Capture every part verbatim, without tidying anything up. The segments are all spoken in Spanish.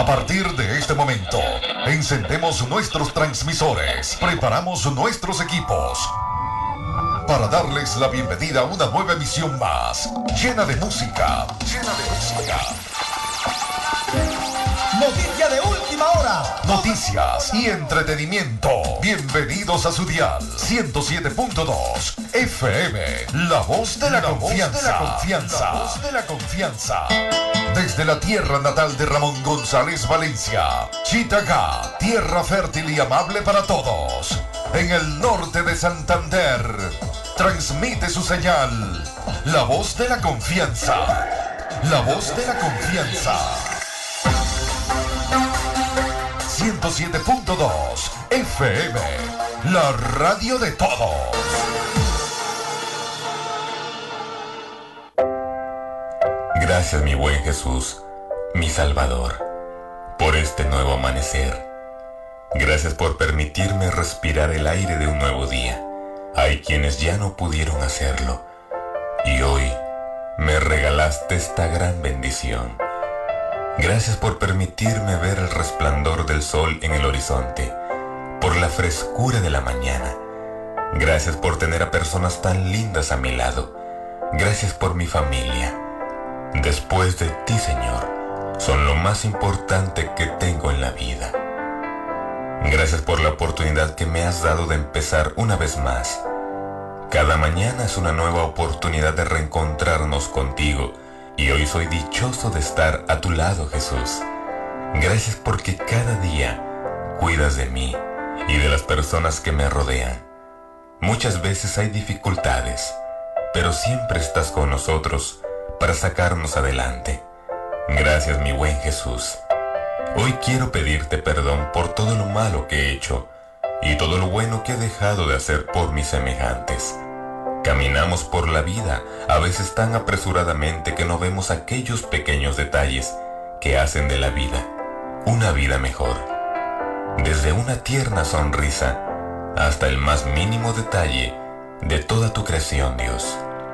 partir de este momento, encendemos nuestros transmisores, preparamos nuestros equipos para darles la bienvenida a una nueva emisión más, llena de música, llena de música. Noticia de última hora. Noticias y entretenimiento. Bienvenidos a su dial ciento siete punto dos F M, la voz de la, la confianza. Voz de la confianza. La voz de la confianza. Desde la tierra natal de Ramón González Valencia, Chitagá, tierra fértil y amable para todos. En el norte de Santander, transmite su señal, la voz de la confianza. La voz de la confianza. ciento siete punto dos F M, la radio de todos. Gracias, mi buen Jesús, mi Salvador, por este nuevo amanecer. Gracias por permitirme respirar el aire de un nuevo día. Hay quienes ya no pudieron hacerlo, y hoy me regalaste esta gran bendición. Gracias por permitirme ver el resplandor del sol en el horizonte, por la frescura de la mañana. Gracias por tener a personas tan lindas a mi lado. Gracias por mi familia. Después de ti, Señor, son lo más importante que tengo en la vida. Gracias por la oportunidad que me has dado de empezar una vez más. Cada mañana es una nueva oportunidad de reencontrarnos contigo. Y hoy soy dichoso de estar a tu lado, Jesús. Gracias porque cada día cuidas de mí y de las personas que me rodean. Muchas veces hay dificultades, pero siempre estás con nosotros para sacarnos adelante. Gracias, mi buen Jesús. Hoy quiero pedirte perdón por todo lo malo que he hecho y todo lo bueno que he dejado de hacer por mis semejantes. Caminamos por la vida, a veces tan apresuradamente que no vemos aquellos pequeños detalles que hacen de la vida una vida mejor. Desde una tierna sonrisa hasta el más mínimo detalle de toda tu creación, Dios.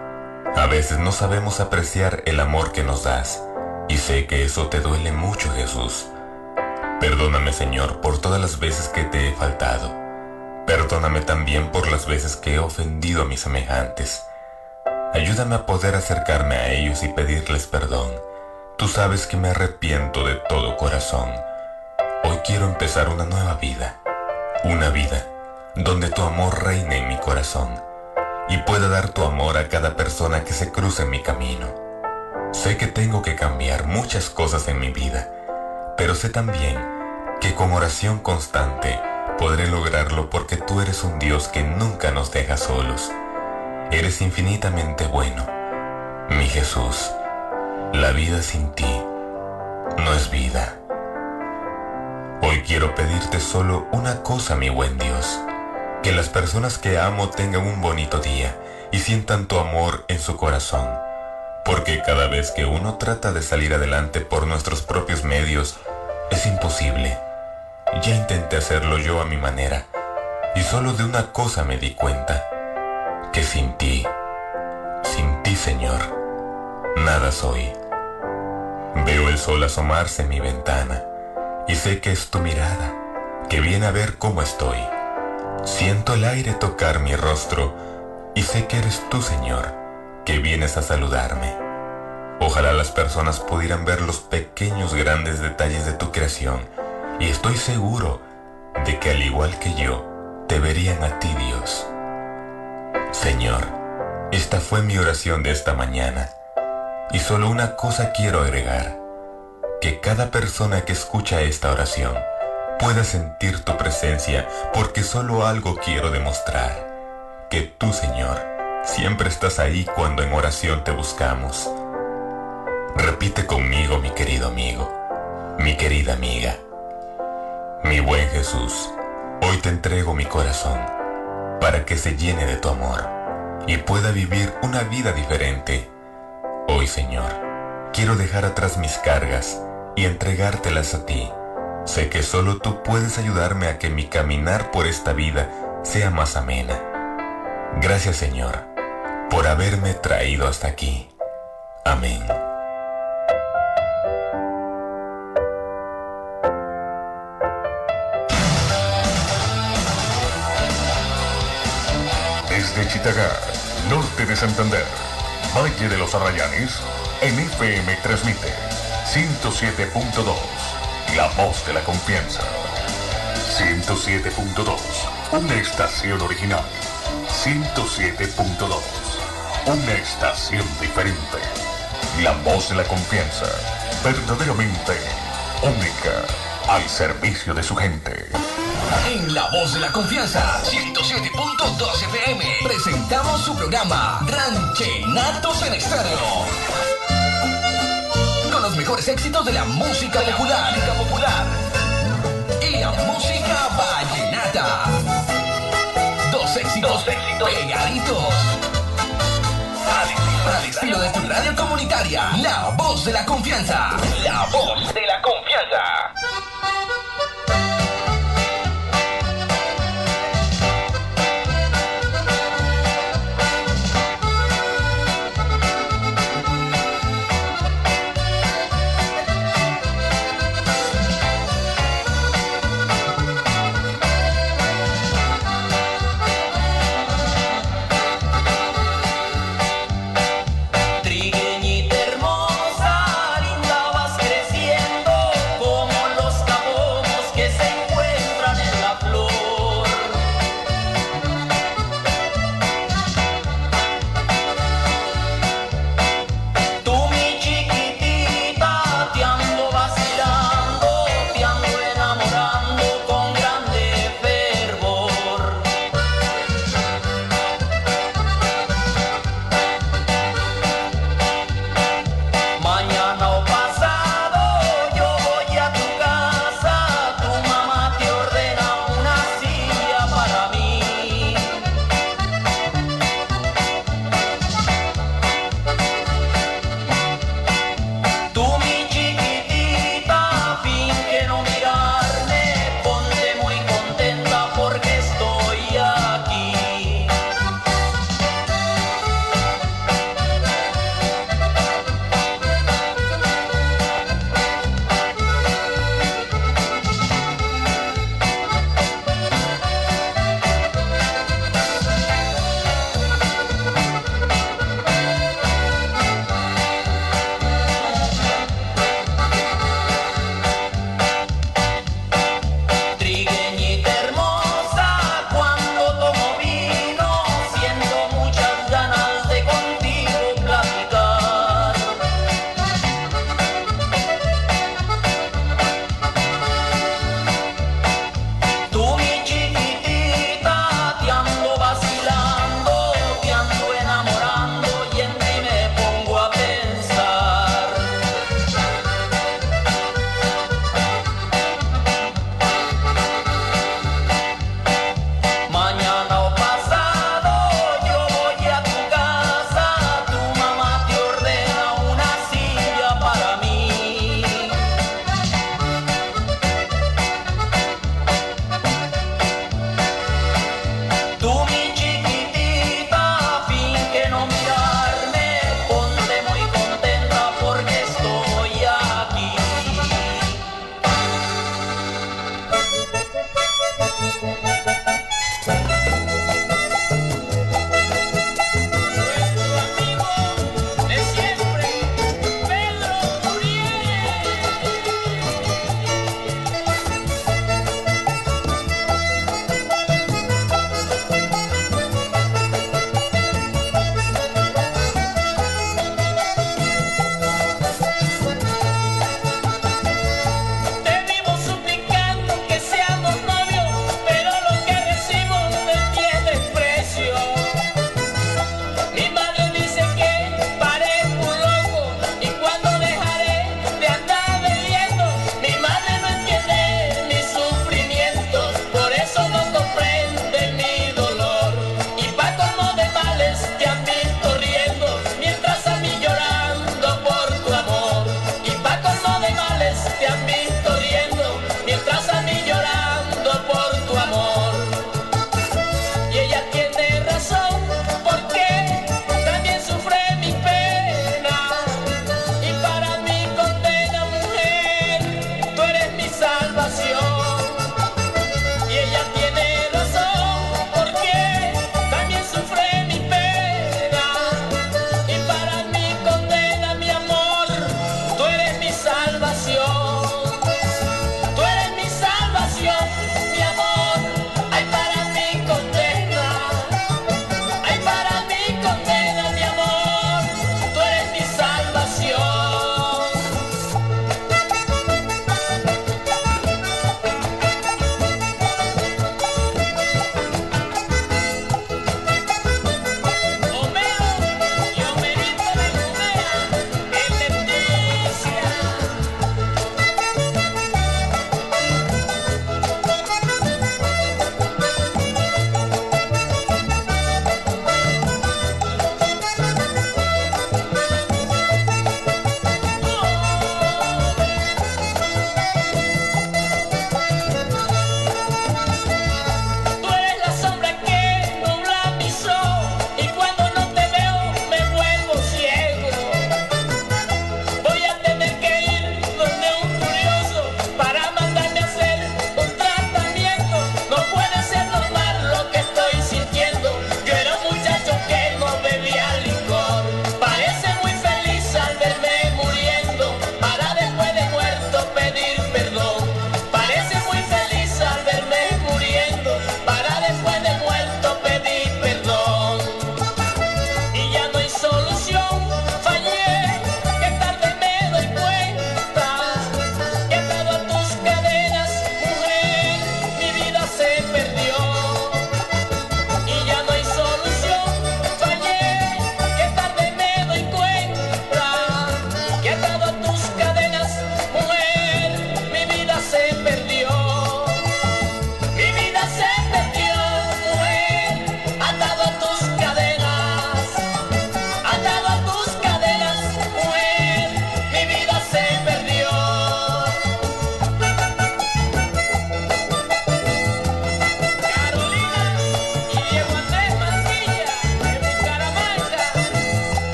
A veces no sabemos apreciar el amor que nos das, y sé que eso te duele mucho, Jesús. Perdóname, Señor, por todas las veces que te he faltado. Perdóname también por las veces que he ofendido a mis semejantes. Ayúdame a poder acercarme a ellos y pedirles perdón. Tú sabes que me arrepiento de todo corazón. Hoy quiero empezar una nueva vida. Una vida donde tu amor reine en mi corazón y pueda dar tu amor a cada persona que se cruce en mi camino. Sé que tengo que cambiar muchas cosas en mi vida, pero sé también que con oración constante podré lograrlo porque tú eres un Dios que nunca nos deja solos. Eres infinitamente bueno. Mi Jesús, la vida sin ti no es vida. Hoy quiero pedirte solo una cosa, mi buen Dios. Que las personas que amo tengan un bonito día y sientan tu amor en su corazón. Porque cada vez que uno trata de salir adelante por nuestros propios medios, es imposible. Ya intenté hacerlo yo a mi manera, y solo de una cosa me di cuenta, que sin ti, sin ti, Señor, nada soy. Veo el sol asomarse en mi ventana, y sé que es tu mirada, que viene a ver cómo estoy. Siento el aire tocar mi rostro, y sé que eres tú, Señor, que vienes a saludarme. Ojalá las personas pudieran ver los pequeños grandes detalles de tu creación, y estoy seguro de que al igual que yo, te verían a ti, Dios. Señor, esta fue mi oración de esta mañana, y solo una cosa quiero agregar, que cada persona que escucha esta oración pueda sentir tu presencia, porque solo algo quiero demostrar, que tú, Señor, siempre estás ahí cuando en oración te buscamos. Repite conmigo, mi querido amigo, mi querida amiga. Mi buen Jesús, hoy te entrego mi corazón para que se llene de tu amor y pueda vivir una vida diferente. Hoy, Señor, quiero dejar atrás mis cargas y entregártelas a ti. Sé que solo tú puedes ayudarme a que mi caminar por esta vida sea más amena. Gracias, Señor, por haberme traído hasta aquí. Amén. Desde Chitagá, norte de Santander, Valle de los Arrayanes, en F M transmite ciento siete punto dos, La Voz de la Confianza. ciento siete punto dos, una estación original. ciento siete punto dos, una estación diferente. La Voz de la Confianza, verdaderamente única, al servicio de su gente. En La Voz de la Confianza, ciento siete punto dos F M, presentamos su programa Ranchenatos en Estéreo. Con los mejores éxitos de la música popular, música popular y la música vallenata. Dos éxitos, Dos éxitos pegaditos. Al, al estilo de tu radio comunitaria, La Voz de la Confianza. La Voz de la Confianza. Trigueñita hermosa, linda vas creciendo como los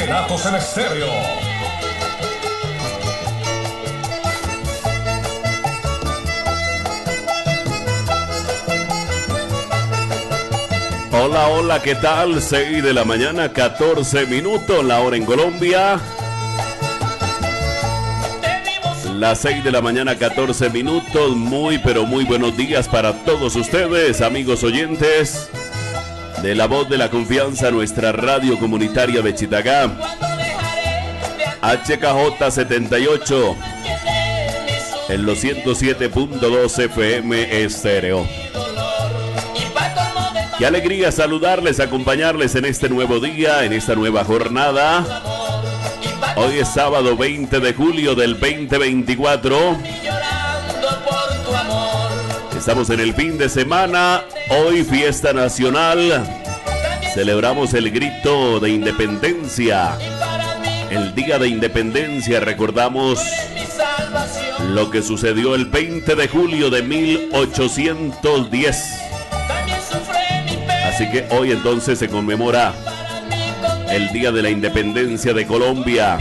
Vallenatos en Estéreo. Hola, hola, ¿qué tal? seis de la mañana, catorce minutos, la hora en Colombia. Las seis de la mañana, catorce minutos. Muy, pero muy buenos días para todos ustedes, amigos oyentes de La Voz de la Confianza, nuestra radio comunitaria de Chitagá. H K J setenta y ocho en los ciento siete punto dos F M Estéreo. Qué alegría saludarles, acompañarles en este nuevo día, en esta nueva jornada. Hoy es sábado veinte de julio del veinte veinticuatro. Estamos en el fin de semana. Hoy fiesta nacional. Celebramos el grito de independencia. El día de independencia. Recordamos lo que sucedió el veinte de julio de mil ochocientos diez. Así que hoy entonces se conmemora el Día de la Independencia de Colombia.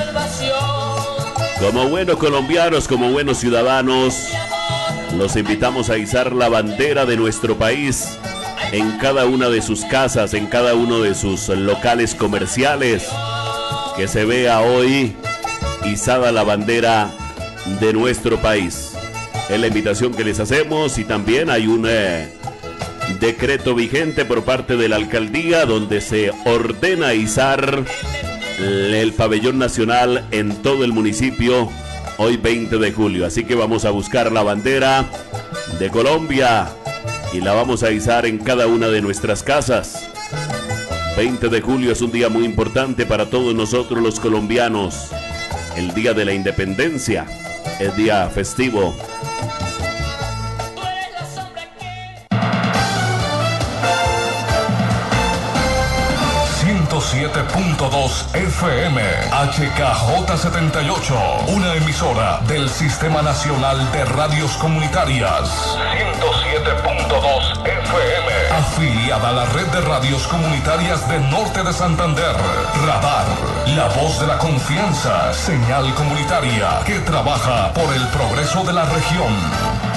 Como buenos colombianos, como buenos ciudadanos, los invitamos a izar la bandera de nuestro país en cada una de sus casas, en cada uno de sus locales comerciales. Que se vea hoy izada la bandera de nuestro país. Es la invitación que les hacemos, y también hay un eh, decreto vigente por parte de la alcaldía donde se ordena izar el pabellón nacional en todo el municipio hoy veinte de julio. Así que vamos a buscar la bandera de Colombia y la vamos a izar en cada una de nuestras casas. veinte de julio es un día muy importante para todos nosotros los colombianos. El Día de la Independencia es día festivo. ciento siete punto dos F M, H K J setenta y ocho, una emisora del Sistema Nacional de Radios Comunitarias. ciento siete punto dos F M, afiliada a la red de radios comunitarias del norte de Santander. Radar, la voz de la confianza, señal comunitaria que trabaja por el progreso de la región.